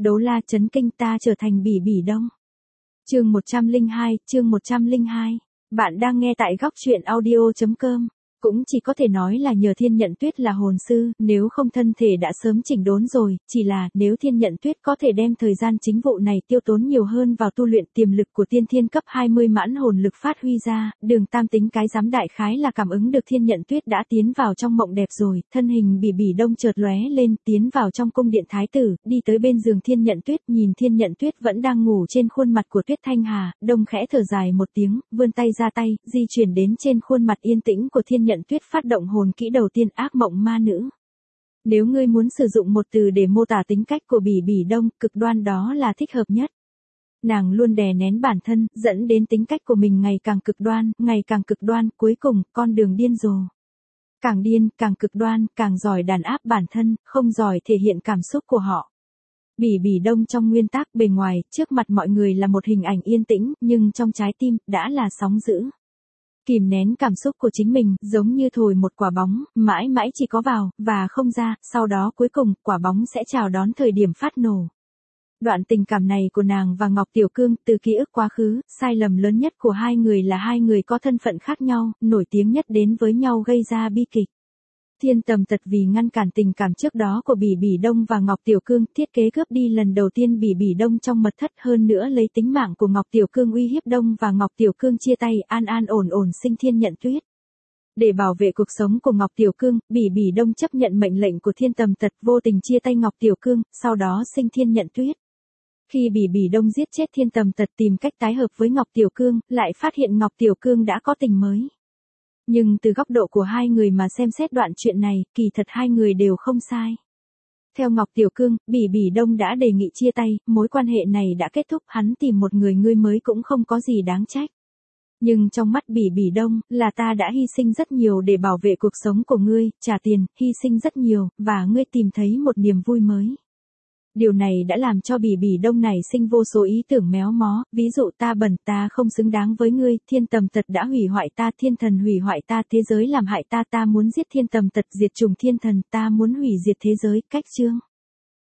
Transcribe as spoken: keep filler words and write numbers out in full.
Đấu la chấn kinh ta trở thành Bỉ Bỉ Đông. Chương một trăm lẻ hai, chương một trăm lẻ hai. Bạn đang nghe tại góc truyện audio chấm com. Cũng chỉ có thể nói là nhờ Thiên Nhận Tuyết là hồn sư, nếu không thân thể đã sớm chỉnh đốn rồi, chỉ là nếu Thiên Nhận Tuyết có thể đem thời gian chính vụ này tiêu tốn nhiều hơn vào tu luyện tiềm lực của tiên thiên cấp hai mươi mãn hồn lực phát huy ra, Đường Tam tính cái giám đại khái là cảm ứng được Thiên Nhận Tuyết đã tiến vào trong mộng đẹp rồi, thân hình Bỉ Bỉ Đông chợt lóe lên, tiến vào trong cung điện thái tử, đi tới bên giường Thiên Nhận Tuyết, nhìn Thiên Nhận Tuyết vẫn đang ngủ trên khuôn mặt của Tuyết Thanh Hà, Đông khẽ thở dài một tiếng, vươn tay ra tay, di chuyển đến trên khuôn mặt yên tĩnh của Thiên Nhận Tuyết, phát động hồn kỹ đầu tiên ác mộng ma nữ. Nếu ngươi muốn sử dụng một từ để mô tả tính cách của Bỉ Bỉ Đông, cực đoan đó là thích hợp nhất. Nàng luôn đè nén bản thân, dẫn đến tính cách của mình ngày càng cực đoan, ngày càng cực đoan, cuối cùng, con đường điên rồ. Càng điên, càng cực đoan, càng giỏi đàn áp bản thân, không giỏi thể hiện cảm xúc của họ. Bỉ Bỉ Đông trong nguyên tắc bề ngoài, trước mặt mọi người là một hình ảnh yên tĩnh, nhưng trong trái tim, đã là sóng dữ. Kìm nén cảm xúc của chính mình, giống như thổi một quả bóng, mãi mãi chỉ có vào, và không ra, sau đó cuối cùng, quả bóng sẽ chào đón thời điểm phát nổ. Đoạn tình cảm này của nàng và Ngọc Tiểu Cương, từ ký ức quá khứ, sai lầm lớn nhất của hai người là hai người có thân phận khác nhau, nổi tiếng nhất đến với nhau gây ra bi kịch. Thiên Tầm Tật vì ngăn cản tình cảm trước đó của Bỉ Bỉ Đông và Ngọc Tiểu Cương, thiết kế cướp đi lần đầu tiên Bỉ Bỉ Đông trong mật thất, hơn nữa lấy tính mạng của Ngọc Tiểu Cương uy hiếp Đông và Ngọc Tiểu Cương chia tay, an an ổn ổn sinh Thiên Nhận Tuyết. Để bảo vệ cuộc sống của Ngọc Tiểu Cương, Bỉ Bỉ Đông chấp nhận mệnh lệnh của Thiên Tầm Tật, vô tình chia tay Ngọc Tiểu Cương, sau đó sinh Thiên Nhận Tuyết. Khi Bỉ Bỉ Đông giết chết Thiên Tầm Tật tìm cách tái hợp với Ngọc Tiểu Cương, lại phát hiện Ngọc Tiểu Cương đã có tình mới. Nhưng từ góc độ của hai người mà xem xét đoạn chuyện này, kỳ thật hai người đều không sai. Theo Ngọc Tiểu Cương, Bỉ Bỉ Đông đã đề nghị chia tay, mối quan hệ này đã kết thúc, hắn tìm một người ngươi mới cũng không có gì đáng trách. Nhưng trong mắt Bỉ Bỉ Đông, là ta đã hy sinh rất nhiều để bảo vệ cuộc sống của ngươi, trả tiền, hy sinh rất nhiều, và ngươi tìm thấy một niềm vui mới. Điều này đã làm cho Bỉ Bỉ Đông này sinh vô số ý tưởng méo mó, ví dụ ta bẩn, ta không xứng đáng với ngươi, Thiên Tầm Tật đã hủy hoại ta, thiên thần hủy hoại ta, thế giới làm hại ta, ta muốn giết Thiên Tầm Tật, diệt trùng thiên thần, ta muốn hủy diệt thế giới, cách chương.